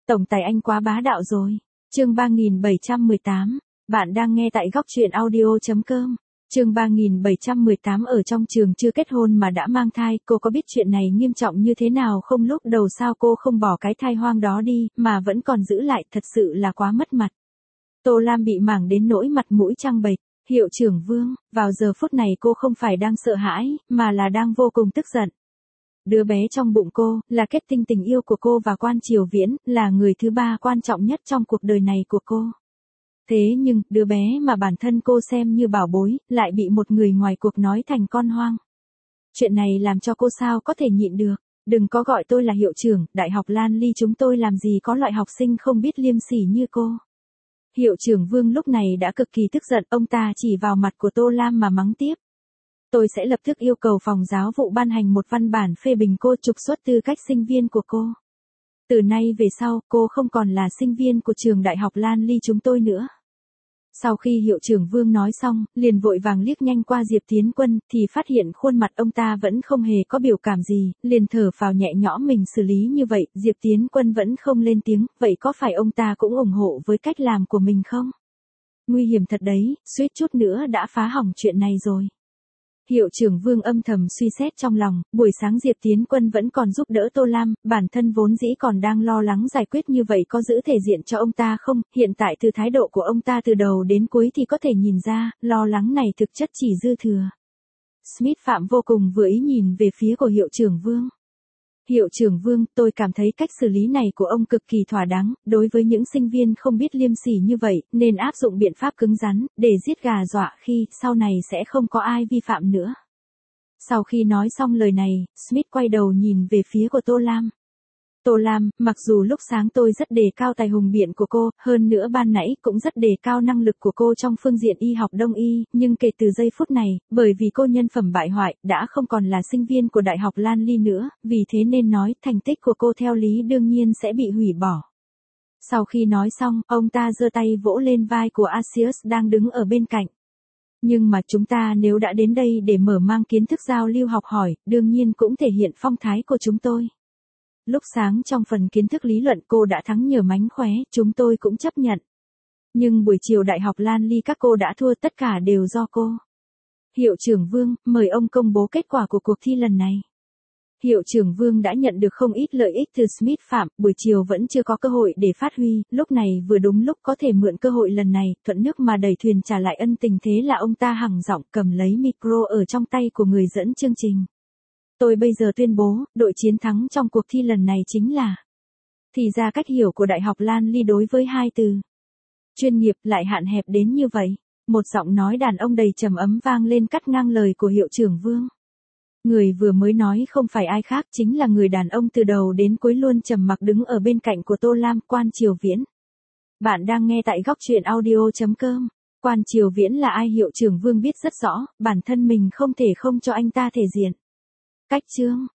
Tổng tài anh quá bá đạo rồi. Chương 3718. Bạn đang nghe tại góc truyện audio.com. Chương 3718 ở trong trường chưa kết hôn mà đã mang thai, cô có biết chuyện này nghiêm trọng như thế nào không? Lúc đầu sao cô không bỏ cái thai hoang đó đi, mà vẫn còn giữ lại, thật sự là quá mất mặt. Tô Lam bị mảng đến nỗi mặt mũi trăng bệch. Hiệu trưởng Vương, vào giờ phút này cô không phải đang sợ hãi, mà là đang vô cùng tức giận. Đứa bé trong bụng cô, là kết tinh tình yêu của cô và Quan Triều Viễn, là người thứ ba quan trọng nhất trong cuộc đời này của cô. Thế nhưng, đứa bé mà bản thân cô xem như bảo bối, lại bị một người ngoài cuộc nói thành con hoang. Chuyện này làm cho cô sao có thể nhịn được. Đừng có gọi tôi là hiệu trưởng, Đại học Lan Ly chúng tôi làm gì có loại học sinh không biết liêm sỉ như cô. Hiệu trưởng Vương lúc này đã cực kỳ tức giận, ông ta chỉ vào mặt của Tô Lam mà mắng tiếp. Tôi sẽ lập tức yêu cầu phòng giáo vụ ban hành một văn bản phê bình cô, trục xuất tư cách sinh viên của cô. Từ nay về sau, cô không còn là sinh viên của trường Đại học Lan Ly chúng tôi nữa. Sau khi hiệu trưởng Vương nói xong, liền vội vàng liếc nhanh qua Diệp Tiến Quân, thì phát hiện khuôn mặt ông ta vẫn không hề có biểu cảm gì, liền thở phào nhẹ nhõm mình xử lý như vậy, Diệp Tiến Quân vẫn không lên tiếng, vậy có phải ông ta cũng ủng hộ với cách làm của mình không? Nguy hiểm thật đấy, suýt chút nữa đã phá hỏng chuyện này rồi. Hiệu trưởng Vương âm thầm suy xét trong lòng, buổi sáng Diệp Tiến Quân vẫn còn giúp đỡ Tô Lam, bản thân vốn dĩ còn đang lo lắng giải quyết như vậy có giữ thể diện cho ông ta không, hiện tại từ thái độ của ông ta từ đầu đến cuối thì có thể nhìn ra, lo lắng này thực chất chỉ dư thừa. Smith Phạm vô cùng vừa ý nhìn về phía của hiệu trưởng Vương. Hiệu trưởng Vương, tôi cảm thấy cách xử lý này của ông cực kỳ thỏa đáng, đối với những sinh viên không biết liêm sỉ như vậy, nên áp dụng biện pháp cứng rắn, để giết gà dọa khi, sau này sẽ không có ai vi phạm nữa. Sau khi nói xong lời này, Smith quay đầu nhìn về phía của Tô Lam. Tô Lam, mặc dù lúc sáng tôi rất đề cao tài hùng biện của cô, hơn nữa ban nãy cũng rất đề cao năng lực của cô trong phương diện y học đông y, nhưng kể từ giây phút này, bởi vì cô nhân phẩm bại hoại, đã không còn là sinh viên của Đại học Lan Ly nữa, vì thế nên nói thành tích của cô theo lý đương nhiên sẽ bị hủy bỏ. Sau khi nói xong, ông ta giơ tay vỗ lên vai của Asius đang đứng ở bên cạnh. Nhưng mà chúng ta nếu đã đến đây để mở mang kiến thức giao lưu học hỏi, đương nhiên cũng thể hiện phong thái của chúng tôi. Lúc sáng trong phần kiến thức lý luận cô đã thắng nhờ mánh khóe, chúng tôi cũng chấp nhận. Nhưng buổi chiều Đại học Lan Ly các cô đã thua, tất cả đều do cô. Hiệu trưởng Vương, mời ông công bố kết quả của cuộc thi lần này. Hiệu trưởng Vương đã nhận được không ít lợi ích từ Smith Phạm, buổi chiều vẫn chưa có cơ hội để phát huy, lúc này vừa đúng lúc có thể mượn cơ hội lần này, thuận nước mà đẩy thuyền trả lại ân tình, thế là ông ta hằng giọng cầm lấy micro ở trong tay của người dẫn chương trình. Tôi bây giờ tuyên bố, đội chiến thắng trong cuộc thi lần này chính là. Thì ra cách hiểu của Đại học Lan Ly đối với hai từ chuyên nghiệp lại hạn hẹp đến như vậy. Một giọng nói đàn ông đầy trầm ấm vang lên cắt ngang lời của hiệu trưởng Vương. Người vừa mới nói không phải ai khác, chính là người đàn ông từ đầu đến cuối luôn trầm mặc đứng ở bên cạnh của Tô Lam, Quan Triều Viễn. Bạn đang nghe tại góc truyện audio.com. Quan Triều Viễn là ai? Hiệu trưởng Vương biết rất rõ, bản thân mình không thể không cho anh ta thể diện. Cách chương.